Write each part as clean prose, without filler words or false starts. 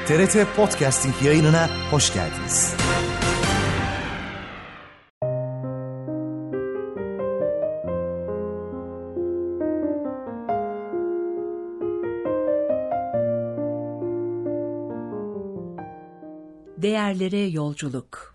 TRT Podcasting yayınına hoş geldiniz. Değerlere yolculuk.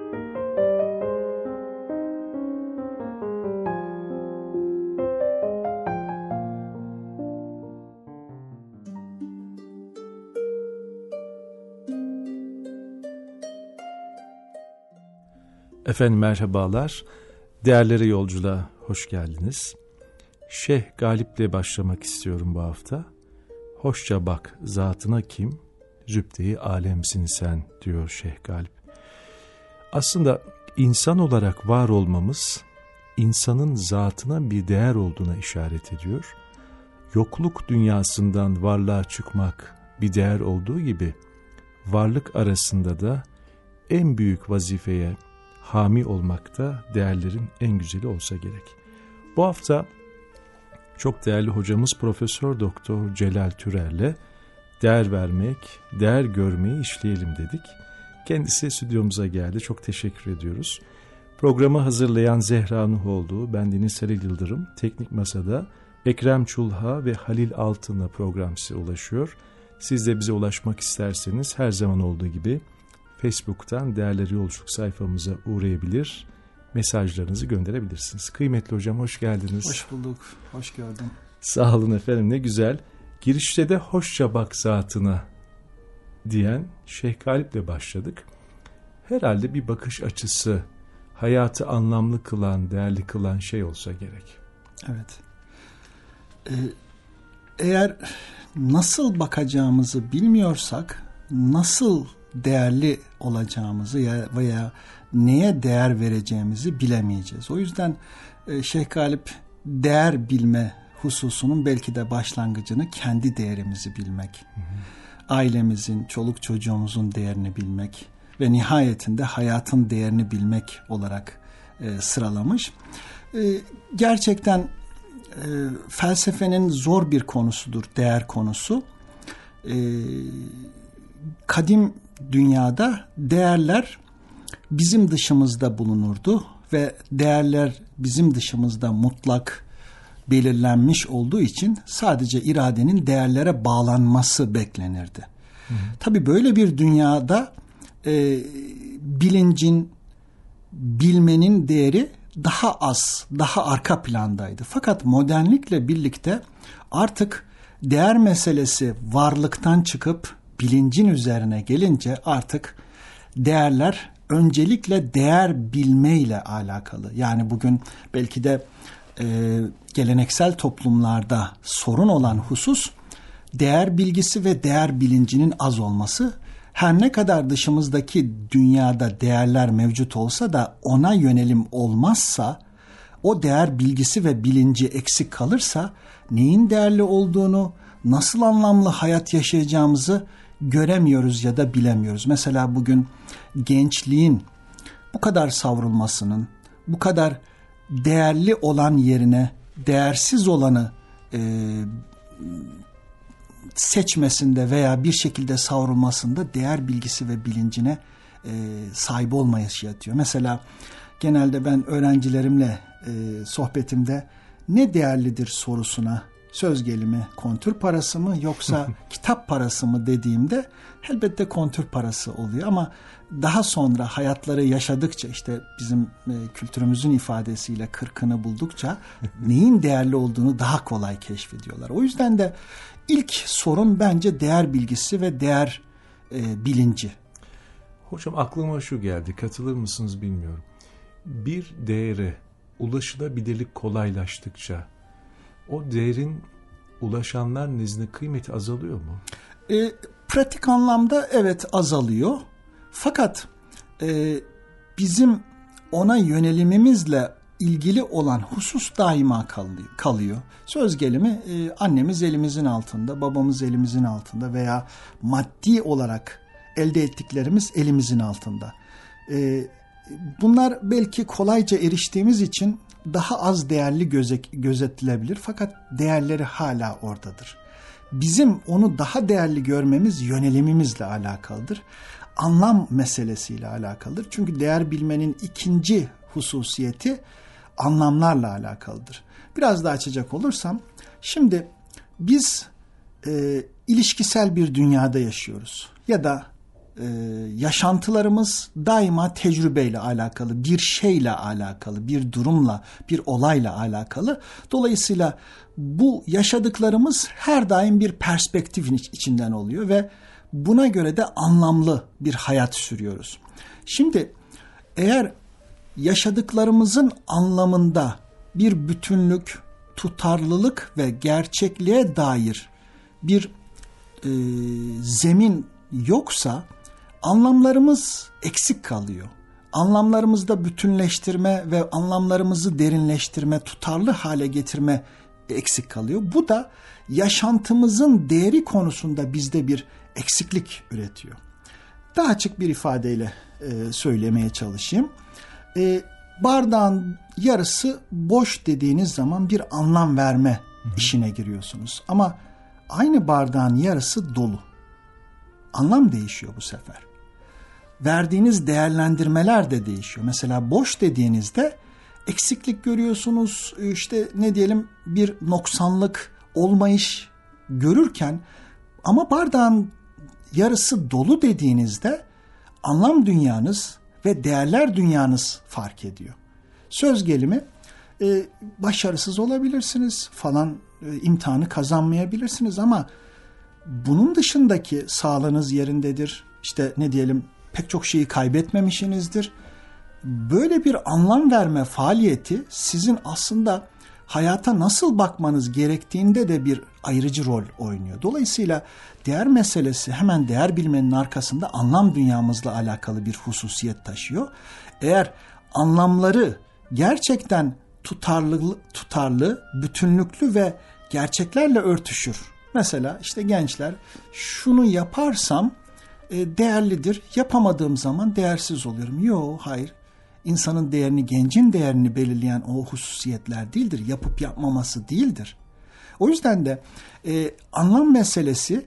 Efendim merhabalar, değerlere yolculuğa hoş geldiniz. Şeyh Galip'le başlamak istiyorum bu hafta. Hoşça bak zatına kim, zübde-i alemsin sen diyor Şeyh Galip. Aslında insan olarak var olmamız, insanın zatına bir değer olduğuna işaret ediyor. Yokluk dünyasından varlığa çıkmak bir değer olduğu gibi, varlık arasında da en büyük vazifeye hami olmak da değerlerin en güzeli olsa gerek. Bu hafta çok değerli hocamız Profesör Doktor Celal Türer'le değer vermek, değer görmeyi işleyelim dedik. Kendisi stüdyomuza geldi. Çok teşekkür ediyoruz. Programı hazırlayan Zehra Nuhoğlu, bendeniz Saril Yıldırım, teknik masada Ekrem Çulha ve Halil Altın'la program size ulaşıyor. Siz de bize ulaşmak isterseniz her zaman olduğu gibi Facebook'tan Değerleri Yolculuk sayfamıza uğrayabilir, mesajlarınızı gönderebilirsiniz. Kıymetli hocam hoş geldiniz. Hoş bulduk, hoş gördüm. Sağ olun efendim, ne güzel. Girişte de hoşça bak zatına diyen Şeyh Galip'le başladık. Herhalde bir bakış açısı, hayatı anlamlı kılan, değerli kılan şey olsa gerek. Evet. Eğer nasıl bakacağımızı bilmiyorsak, nasıl değerli olacağımızı veya neye değer vereceğimizi bilemeyeceğiz. O yüzden Şeyh Galip değer bilme hususunun belki de başlangıcını kendi değerimizi bilmek, ailemizin, çoluk çocuğumuzun değerini bilmek ve nihayetinde hayatın değerini bilmek olarak sıralamış. Gerçekten felsefenin zor bir konusudur değer konusu. Kadim dünyada değerler bizim dışımızda bulunurdu ve değerler bizim dışımızda mutlak belirlenmiş olduğu için sadece iradenin değerlere bağlanması beklenirdi. Tabii böyle bir dünyada bilincin, bilmenin değeri daha az, daha arka plandaydı. Fakat modernlikle birlikte artık değer meselesi varlıktan çıkıp bilincin üzerine gelince artık değerler öncelikle değer bilmeyle alakalı. Yani bugün belki de geleneksel toplumlarda sorun olan husus değer bilgisi ve değer bilincinin az olması. Her ne kadar dışımızdaki dünyada değerler mevcut olsa da ona yönelim olmazsa, o değer bilgisi ve bilinci eksik kalırsa neyin değerli olduğunu, nasıl anlamlı hayat yaşayacağımızı göremiyoruz ya da bilemiyoruz. Mesela bugün gençliğin bu kadar savrulmasının, bu kadar değerli olan yerine değersiz olanı seçmesinde veya bir şekilde savrulmasında değer bilgisi ve bilincine sahip olmayışı yatıyor. Mesela genelde ben öğrencilerimle sohbetimde ne değerlidir sorusuna söz gelimi kontür parası mı yoksa kitap parası mı dediğimde elbette kontür parası oluyor ama daha sonra hayatları yaşadıkça işte bizim kültürümüzün ifadesiyle kırkını buldukça neyin değerli olduğunu daha kolay keşfediyorlar. O yüzden de ilk sorun bence değer bilgisi ve değer bilinci. Hocam aklıma şu geldi, katılır mısınız bilmiyorum. Bir değere ulaşılabilirlik kolaylaştıkça o değerin ulaşanlar nezdinde kıymeti azalıyor mu? Pratik anlamda evet azalıyor. Fakat bizim ona yönelimimizle ilgili olan husus daima kalıyor. Söz gelimi annemiz elimizin altında, babamız elimizin altında veya maddi olarak elde ettiklerimiz elimizin altında. Bunlar belki kolayca eriştiğimiz için daha az değerli gözetilebilir fakat değerleri hala oradadır. bizim onu daha değerli görmemiz yönelimimizle alakalıdır. Anlam meselesiyle alakalıdır. Çünkü değer bilmenin ikinci hususiyeti anlamlarla alakalıdır. Biraz daha açacak olursam, şimdi biz ilişkisel bir dünyada yaşıyoruz ya da yaşantılarımız daima tecrübeyle alakalı, bir şeyle alakalı, bir durumla, bir olayla alakalı. Dolayısıyla bu yaşadıklarımız her daim bir perspektifin içinden oluyor ve buna göre de anlamlı bir hayat sürüyoruz. Şimdi eğer yaşadıklarımızın anlamında bir bütünlük, tutarlılık ve gerçekliğe dair bir zemin yoksa anlamlarımız eksik kalıyor. Anlamlarımızda bütünleştirme ve anlamlarımızı derinleştirme, tutarlı hale getirme eksik kalıyor. Bu da yaşantımızın değeri konusunda bizde bir eksiklik üretiyor. Daha açık bir ifadeyle söylemeye çalışayım. Bardağın yarısı boş dediğiniz zaman bir anlam verme işine giriyorsunuz. Ama aynı bardağın yarısı dolu. Anlam değişiyor bu sefer. Verdiğiniz değerlendirmeler de değişiyor. Mesela boş dediğinizde eksiklik görüyorsunuz, işte ne diyelim bir noksanlık, olmayış görürken, ama bardağın yarısı dolu dediğinizde anlam dünyanız ve değerler dünyanız fark ediyor. Söz gelimi başarısız olabilirsiniz falan, imtihanı kazanmayabilirsiniz ama bunun dışındaki sağlığınız yerindedir. İşte ne diyelim, pek çok şeyi kaybetmemişsinizdir. Böyle bir anlam verme faaliyeti sizin aslında hayata nasıl bakmanız gerektiğinde de bir ayrıcı rol oynuyor. Dolayısıyla değer meselesi hemen değer bilmenin arkasında anlam dünyamızla alakalı bir hususiyet taşıyor. Eğer anlamları gerçekten tutarlı, bütünlüklü ve gerçeklerle örtüşür. Mesela işte gençler, şunu yaparsam değerlidir, yapamadığım zaman değersiz oluyorum. Yok, hayır. İnsanın değerini, gencin değerini belirleyen o hususiyetler değildir. Yapıp yapmaması değildir. O yüzden de anlam meselesi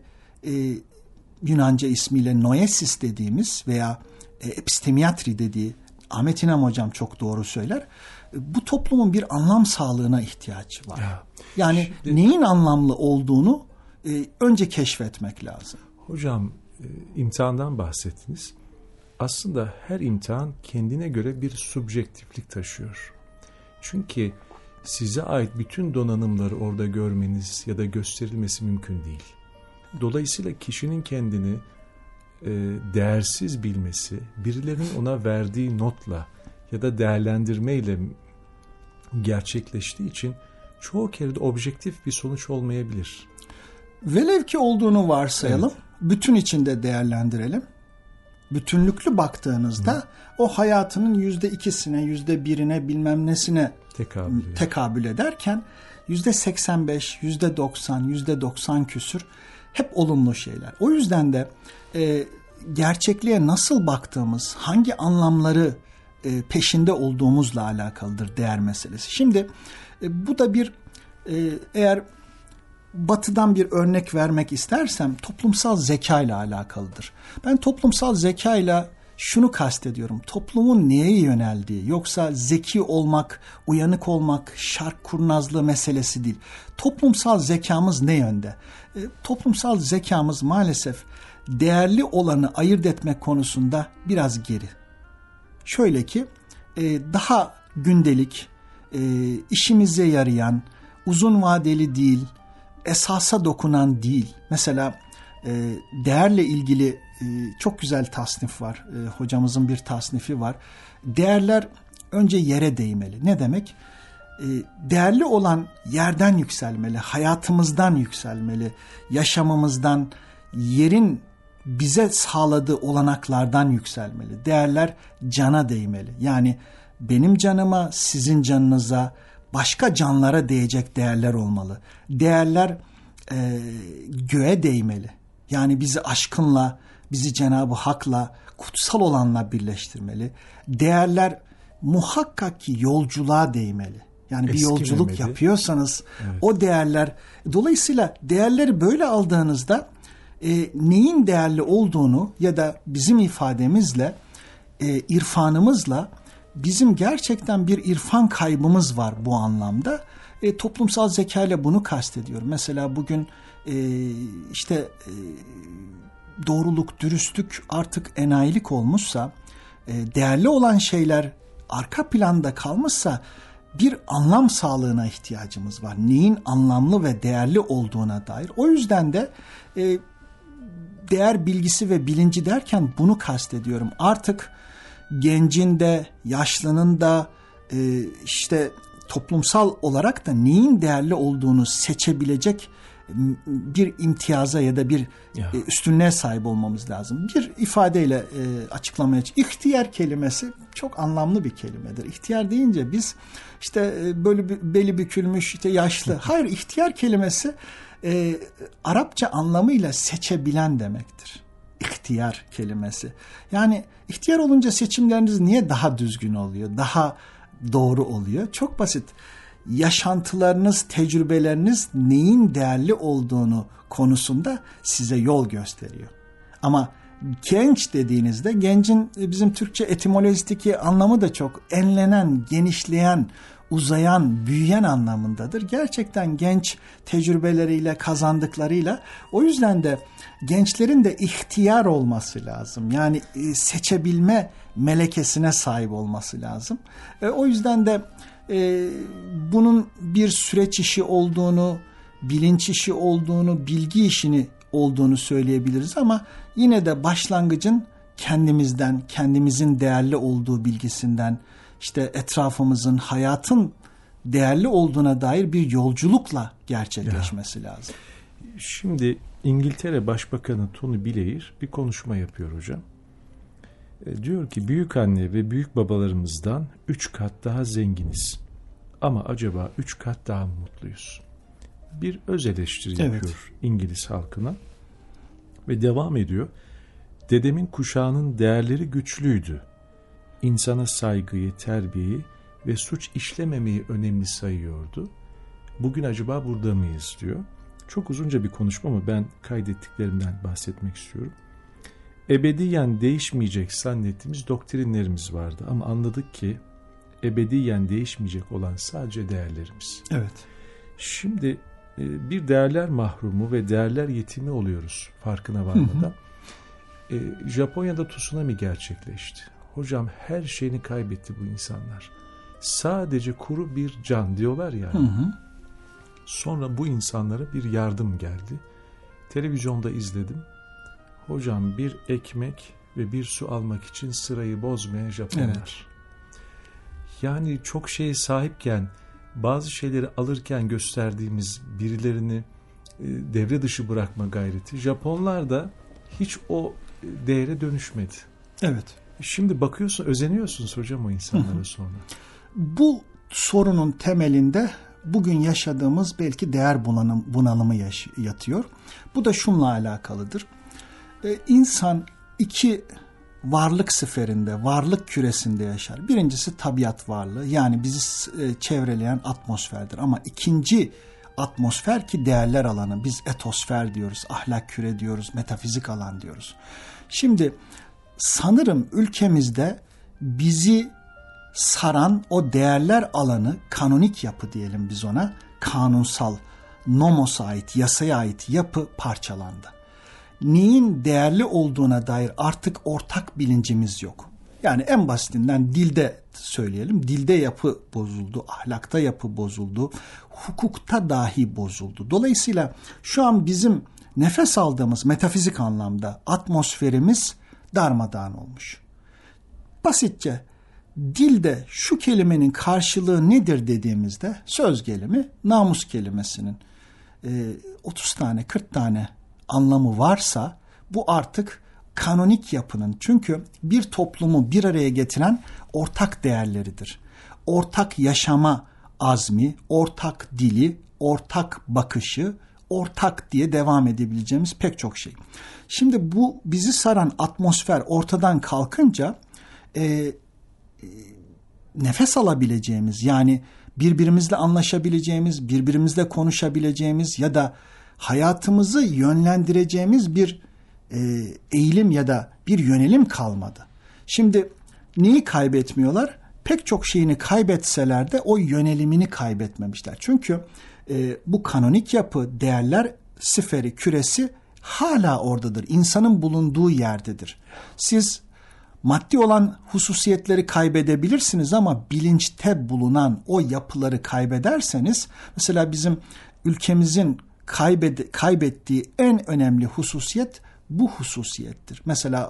Yunanca ismiyle noesis dediğimiz veya epistemiatri dediği, Ahmet İnan hocam çok doğru söyler. Bu toplumun bir anlam sağlığına ihtiyacı var. Yani neyin anlamlı olduğunu önce keşfetmek lazım. Hocam, imtihandan bahsettiniz. Aslında her imtihan kendine göre bir subjektiflik taşıyor. Çünkü size ait bütün donanımları orada görmeniz ya da gösterilmesi mümkün değil. Dolayısıyla kişinin kendini değersiz bilmesi, birilerinin ona verdiği notla ya da değerlendirmeyle gerçekleştiği için çoğu kere de objektif bir sonuç olmayabilir. Velev ki olduğunu varsayalım, evet. Bütün içinde değerlendirelim. Bütünlüklü baktığınızda o hayatının %2'sine, %1'ine bilmem nesine tekabül ederken %85, %90, %90 küsür hep olumlu şeyler. O yüzden de gerçekliğe nasıl baktığımız, hangi anlamları peşinde olduğumuzla alakalıdır değer meselesi. Şimdi bu da bir eğer Batı'dan bir örnek vermek istersem toplumsal zeka ile alakalıdır. Ben toplumsal zeka ile şunu kastediyorum. Toplumun neye yöneldiği, yoksa zeki olmak, uyanık olmak, şark kurnazlığı meselesi değil. Toplumsal zekamız ne yönde? Toplumsal zekamız maalesef değerli olanı ayırt etmek konusunda biraz geri. Şöyle ki daha gündelik, işimize yarayan, uzun vadeli değil, esasa dokunan değil. Mesela değerle ilgili çok güzel tasnif var. Hocamızın bir tasnifi var. Değerler önce yere değmeli. Ne demek? Değerli olan yerden yükselmeli, hayatımızdan yükselmeli, yaşamımızdan, yerin bize sağladığı olanaklardan yükselmeli. Değerler cana değmeli. Yani benim canıma, sizin canınıza, başka canlara değecek değerler olmalı. Değerler göğe değmeli. Yani bizi aşkınla, bizi Cenab-ı Hak'la, kutsal olanla birleştirmeli. Değerler muhakkak ki yolculuğa değmeli. Yani bir yolculuk yapıyorsanız o değerler, dolayısıyla değerleri böyle aldığınızda neyin değerli olduğunu ya da bizim ifademizle irfanımızla bizim gerçekten bir irfan kaybımız var bu anlamda. Toplumsal zeka ile bunu kastediyorum. Mesela bugün doğruluk, dürüstlük artık enayilik olmuşsa, değerli olan şeyler arka planda kalmışsa bir anlam sağlığına ihtiyacımız var. Neyin anlamlı ve değerli olduğuna dair. O yüzden de değer bilgisi ve bilinci derken bunu kastediyorum. Artık gencin de, yaşlının da toplumsal olarak da neyin değerli olduğunu seçebilecek bir imtiyaza ya da bir üstünlüğe sahip olmamız lazım. Bir ifadeyle açıklamaya çalışayım. İhtiyar kelimesi çok anlamlı bir kelimedir. İhtiyar deyince biz böyle beli bükülmüş, yaşlı. Hayır, ihtiyar kelimesi Arapça anlamıyla seçebilen demektir. İhtiyar kelimesi. Yani ihtiyar olunca seçimleriniz niye daha düzgün oluyor, daha doğru oluyor? Çok basit. Yaşantılarınız, tecrübeleriniz neyin değerli olduğunu konusunda size yol gösteriyor. Ama genç dediğinizde, gencin bizim Türkçe etimolojideki anlamı da çok enlenen, genişleyen, uzayan, büyüyen anlamındadır. Gerçekten genç tecrübeleriyle, kazandıklarıyla, o yüzden de gençlerin de ihtiyar olması lazım. Yani seçebilme melekesine sahip olması lazım. O yüzden de bunun bir süreç işi olduğunu, bilinç işi olduğunu, bilgi işini olduğunu söyleyebiliriz ama yine de başlangıcın kendimizden, kendimizin değerli olduğu bilgisinden, etrafımızın, hayatın değerli olduğuna dair bir yolculukla gerçekleşmesi lazım. Şimdi İngiltere Başbakanı Tony Blair bir konuşma yapıyor hocam. Diyor ki büyük anne ve büyük babalarımızdan 3 kat daha zenginiz. Ama acaba 3 kat daha mı mutluyuz? Bir öz eleştiri yapıyor İngiliz halkına. Ve devam ediyor. Dedemin kuşağının değerleri güçlüydü. İnsana saygıyı, terbiyeyi ve suç işlememeyi önemli sayıyordu. Bugün acaba burada mıyız diyor. Çok uzunca bir konuşma ama ben kaydettiklerimden bahsetmek istiyorum. Ebediyen değişmeyecek zannettiğimiz doktrinlerimiz vardı ama anladık ki ebediyen değişmeyecek olan sadece değerlerimiz. Evet. Şimdi bir değerler mahrumu ve değerler yetimi oluyoruz farkına varmadan. Japonya'da tsunami gerçekleşti. Hocam her şeyini kaybetti bu insanlar. Sadece kuru bir can diyorlar yani. Sonra bu insanlara bir yardım geldi. Televizyonda izledim. Hocam bir ekmek ve bir su almak için sırayı bozmayan Japonlar. Evet. Yani çok şeye sahipken bazı şeyleri alırken gösterdiğimiz birilerini devre dışı bırakma gayreti. Japonlar da hiç o değere dönüşmedi. Evet. Şimdi bakıyorsun, özeniyorsunuz hocam o insanlara sonra. Bu sorunun temelinde bugün yaşadığımız belki değer bunalımı yatıyor. Bu da şunla alakalıdır. İnsan iki varlık sferinde, varlık küresinde yaşar. Birincisi tabiat varlığı, yani bizi çevreleyen atmosferdir. Ama ikinci atmosfer ki değerler alanı, biz etosfer diyoruz, ahlak küre diyoruz, metafizik alan diyoruz. Şimdi sanırım ülkemizde bizi saran o değerler alanı, kanonik yapı diyelim biz ona, kanunsal, nomos'a ait, yasaya ait yapı parçalandı. Neyin değerli olduğuna dair artık ortak bilincimiz yok. Yani en basitinden dilde söyleyelim. Dilde yapı bozuldu, ahlakta yapı bozuldu, hukukta dahi bozuldu. Dolayısıyla şu an bizim nefes aldığımız metafizik anlamda atmosferimiz darmadağın olmuş. Basitçe dilde şu kelimenin karşılığı nedir dediğimizde söz gelimi namus kelimesinin 30 tane 40 tane anlamı varsa bu artık kanonik yapının, çünkü bir toplumu bir araya getiren ortak değerleridir. Ortak yaşama azmi, ortak dili, ortak bakışı, ortak diye devam edebileceğimiz pek çok şey. Şimdi bu bizi saran atmosfer ortadan kalkınca nefes alabileceğimiz, yani birbirimizle anlaşabileceğimiz, birbirimizle konuşabileceğimiz ya da hayatımızı yönlendireceğimiz bir eğilim ya da bir yönelim kalmadı. Şimdi neyi kaybetmiyorlar? Pek çok şeyini kaybetseler de o yönelimini kaybetmemişler. Çünkü bu kanonik yapı, değerler siferi, küresi hala oradadır. İnsanın bulunduğu yerdedir. Siz maddi olan hususiyetleri kaybedebilirsiniz ama bilinçte bulunan o yapıları kaybederseniz, mesela bizim ülkemizin kaybettiği en önemli hususiyet bu hususiyettir. Mesela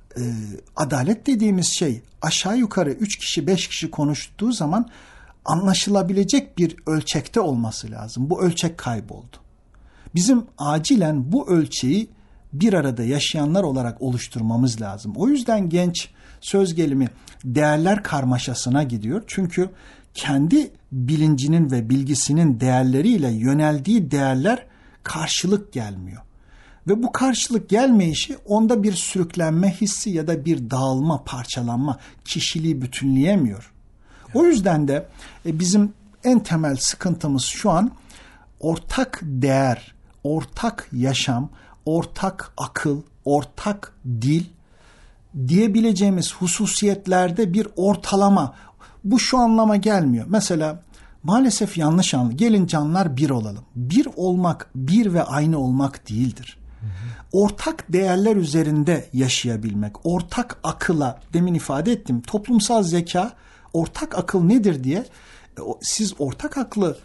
adalet dediğimiz şey aşağı yukarı 3 kişi 5 kişi konuştuğu zaman anlaşılabilecek bir ölçekte olması lazım. Bu ölçek kayboldu. Bizim acilen bu ölçeği bir arada yaşayanlar olarak oluşturmamız lazım. O yüzden genç söz gelimi değerler karmaşasına gidiyor. Çünkü kendi bilincinin ve bilgisinin değerleriyle yöneldiği değerler karşılık gelmiyor. Ve bu karşılık gelmeyişi onda bir sürüklenme hissi ya da bir dağılma, parçalanma, kişiliği bütünleyemiyor. O yüzden de bizim en temel sıkıntımız şu an ortak değer, ortak yaşam, ortak akıl, ortak dil diyebileceğimiz hususiyetlerde bir ortalama. Bu şu anlama gelmiyor. Mesela maalesef yanlış anlı. Gelin canlar bir olalım. Bir olmak, bir ve aynı olmak değildir. Ortak değerler üzerinde yaşayabilmek, ortak akıla, demin ifade ettim, toplumsal zeka, ortak akıl nedir diye siz ortak aklı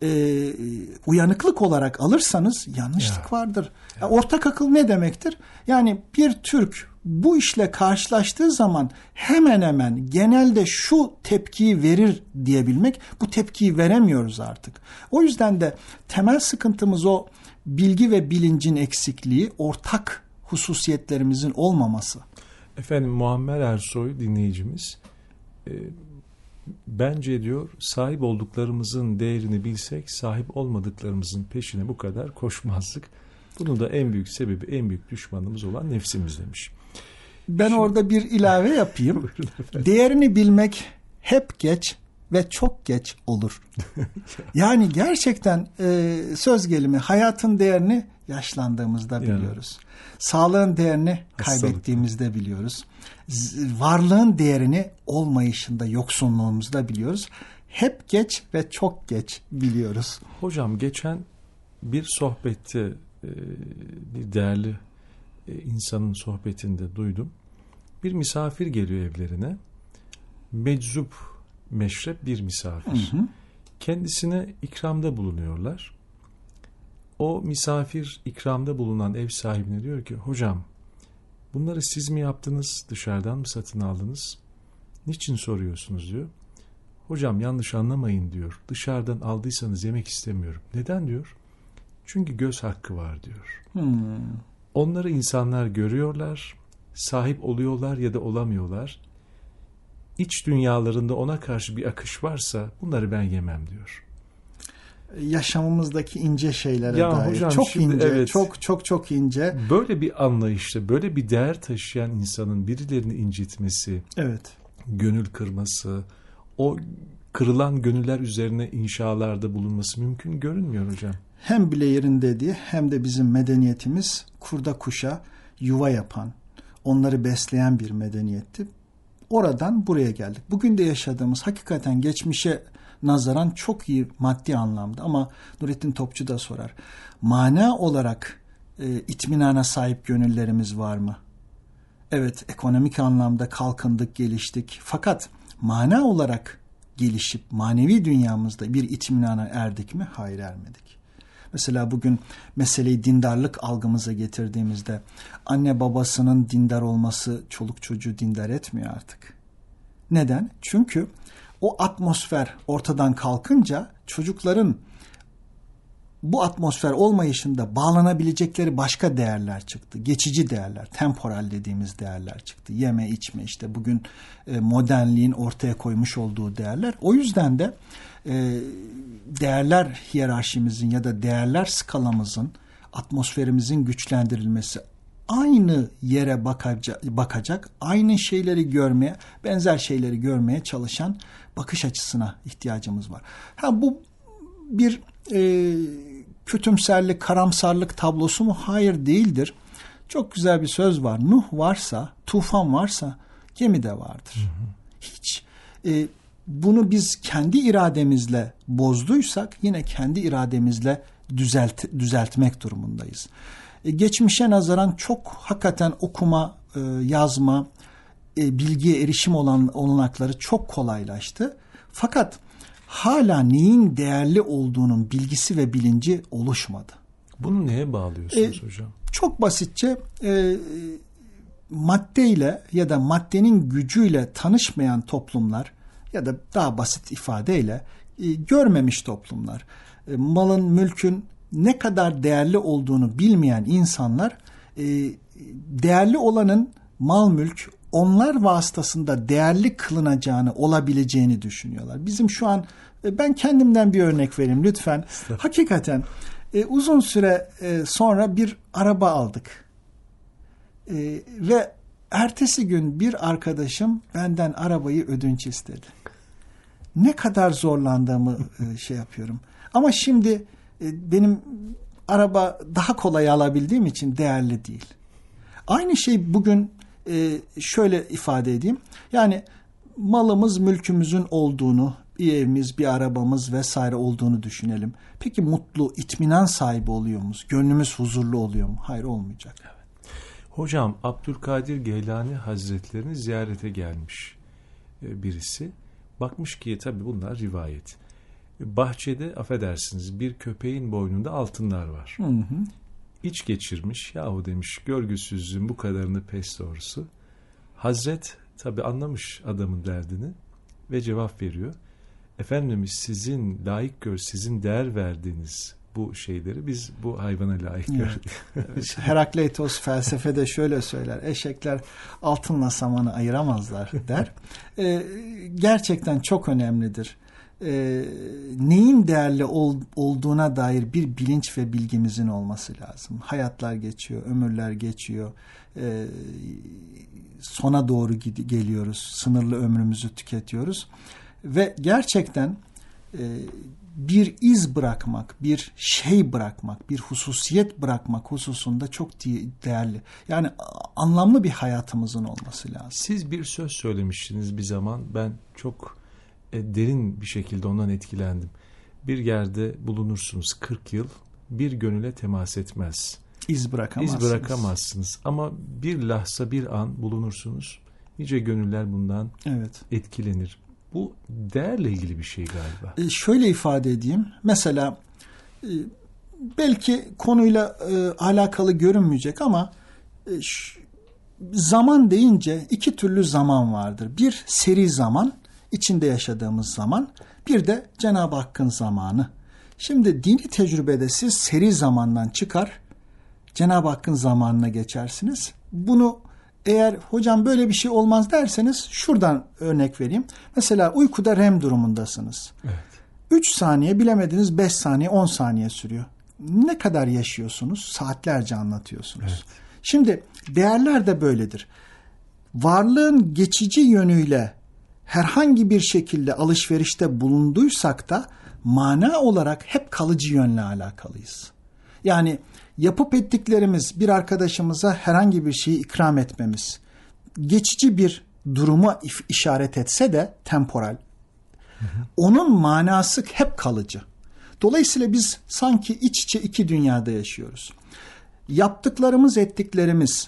uyanıklık olarak alırsanız yanlışlık vardır. Ortak akıl ne demektir? Yani bir Türk bu işle karşılaştığı zaman hemen hemen genelde şu tepkiyi verir diyebilmek, bu tepkiyi veremiyoruz artık. O yüzden de temel sıkıntımız o bilgi ve bilincin eksikliği, ortak hususiyetlerimizin olmaması. Efendim Muammer Ersoy dinleyicimiz bence diyor sahip olduklarımızın değerini bilsek sahip olmadıklarımızın peşine bu kadar koşmazdık. Bunun da en büyük sebebi, en büyük düşmanımız olan nefsimiz demiş. Ben orada bir ilave yapayım. Değerini bilmek hep geç ve çok geç olur. Yani gerçekten söz gelimi hayatın değerini yaşlandığımızda biliyoruz. Sağlığın değerini kaybettiğimizde biliyoruz. Varlığın değerini olmayışında, yoksunluğumuzda biliyoruz. Hep geç ve çok geç biliyoruz. Hocam geçen bir sohbette bir değerli insanın sohbetinde duydum. Bir misafir geliyor evlerine. Meczup, meşrep bir misafir. Kendisine ikramda bulunuyorlar. O misafir ikramda bulunan ev sahibine diyor ki hocam bunları siz mi yaptınız, dışarıdan mı satın aldınız? Niçin soruyorsunuz diyor. Hocam yanlış anlamayın diyor. Dışarıdan aldıysanız yemek istemiyorum. Neden diyor? Çünkü göz hakkı var diyor. Onları insanlar görüyorlar, sahip oluyorlar ya da olamıyorlar. İç dünyalarında ona karşı bir akış varsa bunları ben yemem diyor. Yaşamımızdaki ince şeylere dair. Hocam, çok şimdi, ince, evet, çok ince. Böyle bir anlayışta, böyle bir değer taşıyan insanın birilerini incitmesi, gönül kırması, o kırılan gönüller üzerine inşalarda bulunması mümkün görünmüyor hocam. Hem bile yerinde diye hem de bizim medeniyetimiz kurda kuşa yuva yapan, onları besleyen bir medeniyetti. Oradan buraya geldik. Bugün de yaşadığımız hakikaten geçmişe nazaran çok iyi maddi anlamda ama Nurettin Topçu da sorar. Mana olarak itminana sahip gönüllerimiz var mı? Evet, ekonomik anlamda kalkındık, geliştik. Fakat mana olarak gelişip manevi dünyamızda bir itminana erdik mi? Hayır, ermedik. Mesela bugün meseleyi dindarlık algımıza getirdiğimizde anne babasının dindar olması çoluk çocuğu dindar etmiyor artık. Neden? Çünkü o atmosfer ortadan kalkınca çocukların bu atmosfer olmayışında bağlanabilecekleri başka değerler çıktı. Geçici değerler, temporal dediğimiz değerler çıktı. Yeme, içme, işte bugün modernliğin ortaya koymuş olduğu değerler. O yüzden de değerler hiyerarşimizin ya da değerler skalamızın, atmosferimizin güçlendirilmesi, aynı yere bakacak, aynı şeyleri görmeye, benzer şeyleri görmeye çalışan bakış açısına ihtiyacımız var. Bu bir kötümserlik, karamsarlık tablosu mu? Hayır, değildir. Çok güzel bir söz var. Nuh varsa, tufan varsa gemi de vardır. Hiç bunu biz kendi irademizle bozduysak yine kendi irademizle düzeltmek durumundayız. Geçmişe nazaran çok hakikaten okuma, yazma, bilgiye erişim olanakları çok kolaylaştı. Fakat hala neyin değerli olduğunun bilgisi ve bilinci oluşmadı. Bunu neye bağlıyorsunuz hocam? Çok basitçe maddeyle ya da maddenin gücüyle tanışmayan toplumlar ya da daha basit ifadeyle görmemiş toplumlar, malın, mülkün ne kadar değerli olduğunu bilmeyen insanlar değerli olanın mal, mülk onlar vasıtasında değerli kılınacağını, olabileceğini düşünüyorlar. Bizim şu an, ben kendimden bir örnek vereyim lütfen. Hakikaten uzun süre sonra bir araba aldık. Ve ertesi gün bir arkadaşım benden arabayı ödünç istedi. Ne kadar zorlandığımı şey yapıyorum. Ama şimdi benim araba daha kolay alabildiğim için değerli değil. Aynı şey bugün şöyle ifade edeyim. Yani malımız, mülkümüzün olduğunu, bir evimiz, bir arabamız vesaire olduğunu düşünelim. Peki mutlu, itminan sahibi oluyor muyuz? Gönlümüz huzurlu oluyor mu? Hayır, olmayacak. Evet. Hocam, Abdülkadir Geylani Hazretlerini ziyarete gelmiş birisi. Bakmış ki tabii bunlar rivayet. Bahçede affedersiniz bir köpeğin boynunda altınlar var. İç geçirmiş. Yahu demiş, görgüsüzlüğün bu kadarını pes doğrusu. Hazret tabii anlamış adamın derdini ve cevap veriyor. Efendimiz sizin sizin değer verdiğiniz bu şeyleri biz bu hayvana layık gördük. Herakleitos felsefede şöyle söyler. Eşekler altınla samanı ayıramazlar der. Gerçekten çok önemlidir. Neyin değerli olduğuna dair bir bilinç ve bilgimizin olması lazım. Hayatlar geçiyor, ömürler geçiyor. Sona doğru geliyoruz. Sınırlı ömrümüzü tüketiyoruz. Ve gerçekten bir iz bırakmak, bir şey bırakmak, bir hususiyet bırakmak hususunda çok değerli. Yani anlamlı bir hayatımızın olması lazım. Siz bir söz söylemiştiniz bir zaman. Ben çok derin bir şekilde ondan etkilendim. Bir yerde bulunursunuz 40 yıl, bir gönüle temas etmez. İz bırakamazsınız. Ama bir lahza, bir an bulunursunuz. Nice gönüller bundan etkilenir. Bu değerle ilgili bir şey galiba. Şöyle ifade edeyim. Mesela belki konuyla alakalı görünmeyecek ama zaman deyince iki türlü zaman vardır. Bir seri zaman, içinde yaşadığımız zaman. Bir de Cenab-ı Hakk'ın zamanı. Şimdi dini tecrübede siz seri zamandan çıkar, Cenab-ı Hakk'ın zamanına geçersiniz. Bunu eğer hocam böyle bir şey olmaz derseniz şuradan örnek vereyim. Mesela uykuda REM durumundasınız. Evet. 3 saniye, bilemediniz 5 saniye, 10 saniye sürüyor. Ne kadar yaşıyorsunuz? Saatlerce anlatıyorsunuz. Evet. Şimdi değerler de böyledir. Varlığın geçici yönüyle herhangi bir şekilde alışverişte bulunduysak da mana olarak hep kalıcı yönle alakalıyız. Yani yapıp ettiklerimiz, bir arkadaşımıza herhangi bir şeyi ikram etmemiz geçici bir duruma işaret etse de temporal. Onun manası hep kalıcı. Dolayısıyla biz sanki iç içe iki dünyada yaşıyoruz. Yaptıklarımız, ettiklerimiz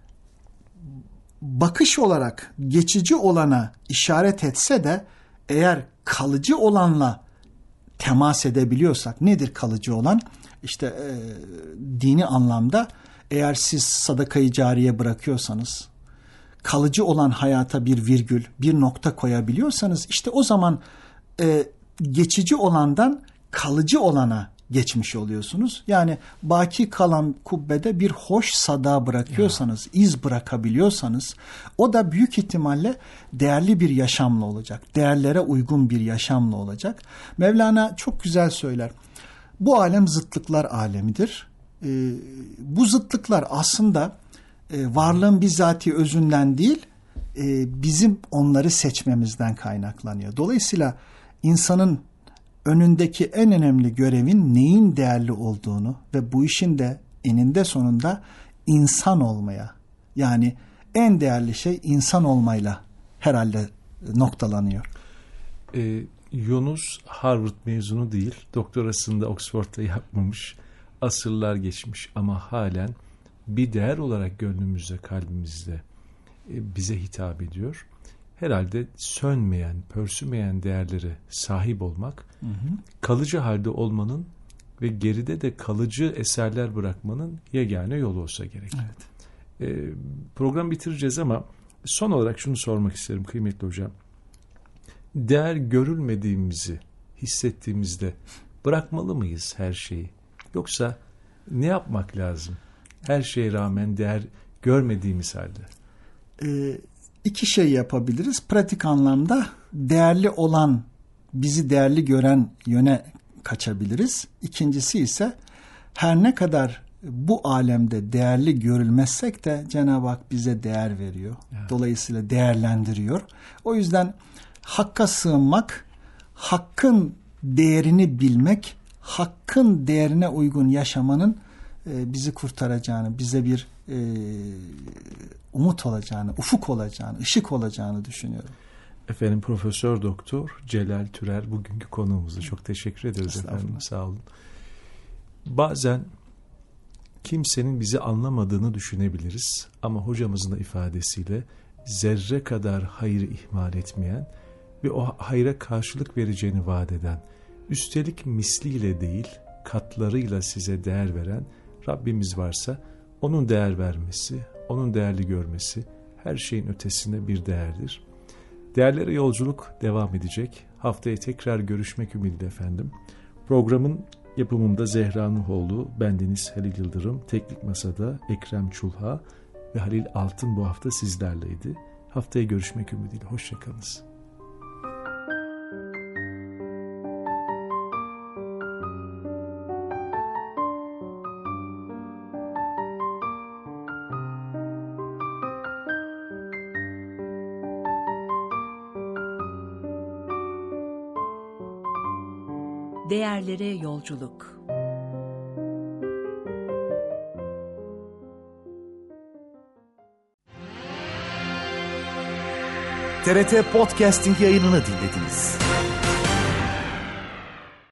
bakış olarak geçici olana işaret etse de eğer kalıcı olanla temas edebiliyorsak, nedir kalıcı olan? İşte dini anlamda eğer siz sadakayı cariye bırakıyorsanız, kalıcı olan hayata bir virgül, bir nokta koyabiliyorsanız işte o zaman geçici olandan kalıcı olana geçmiş oluyorsunuz. Yani baki kalan kubbede bir hoş sada bırakıyorsanız, iz bırakabiliyorsanız o da büyük ihtimalle değerli bir yaşamla olacak. Değerlere uygun bir yaşamla olacak. Mevlana çok güzel söyler. Bu alem zıtlıklar alemidir. Bu zıtlıklar aslında varlığın bizzati özünden değil, bizim onları seçmemizden kaynaklanıyor. Dolayısıyla insanın önündeki en önemli görevin neyin değerli olduğunu ve bu işin de eninde sonunda insan olmaya, yani en değerli şey insan olmayla herhalde noktalanıyor. Yunus Harvard mezunu değil, doktorasını da Oxford'da yapmamış, asırlar geçmiş ama halen bir değer olarak gönlümüzde, kalbimizde bize hitap ediyor. Herhalde sönmeyen, pörsümeyen değerlere sahip olmak, kalıcı halde olmanın ve geride de kalıcı eserler bırakmanın yegane yolu olsa gerek. Evet. Program bitireceğiz ama son olarak şunu sormak isterim kıymetli hocam. Değer görülmediğimizi hissettiğimizde bırakmalı mıyız her şeyi? Yoksa ne yapmak lazım? Her şeye rağmen değer görmediğimiz halde. İki şey yapabiliriz. Pratik anlamda değerli olan, bizi değerli gören yöne kaçabiliriz. İkincisi ise her ne kadar bu alemde değerli görülmezsek de Cenab-ı Hak bize değer veriyor. Evet. Dolayısıyla değerlendiriyor. O yüzden hakka sığınmak, hakkın değerini bilmek, hakkın değerine uygun yaşamanın bizi kurtaracağını, bize bir umut olacağını, ufuk olacağını, ışık olacağını düşünüyorum. Efendim Profesör Doktor Celal Türer bugünkü konuğumuzu çok teşekkür ederiz efendim. Sağ olun. Bazen kimsenin bizi anlamadığını düşünebiliriz ama hocamızın da ifadesiyle zerre kadar hayrı ihmal etmeyen ve o hayra karşılık vereceğini vaat eden, üstelik misliyle değil katlarıyla size değer veren Rabbimiz varsa onun değer vermesi, onun değerli görmesi her şeyin ötesinde bir değerdir. Değerlere yolculuk devam edecek. Haftaya tekrar görüşmek ümidiyle efendim. Programın yapımında Zehra Nuhoğlu, bendeniz Halil Yıldırım, Teknik Masa'da Ekrem Çulha ve Halil Altın bu hafta sizlerleydi. Haftaya görüşmek ümidiyle. Hoşçakalınız. Değerlere yolculuk. TRT Podcasting yayınını dinlediniz.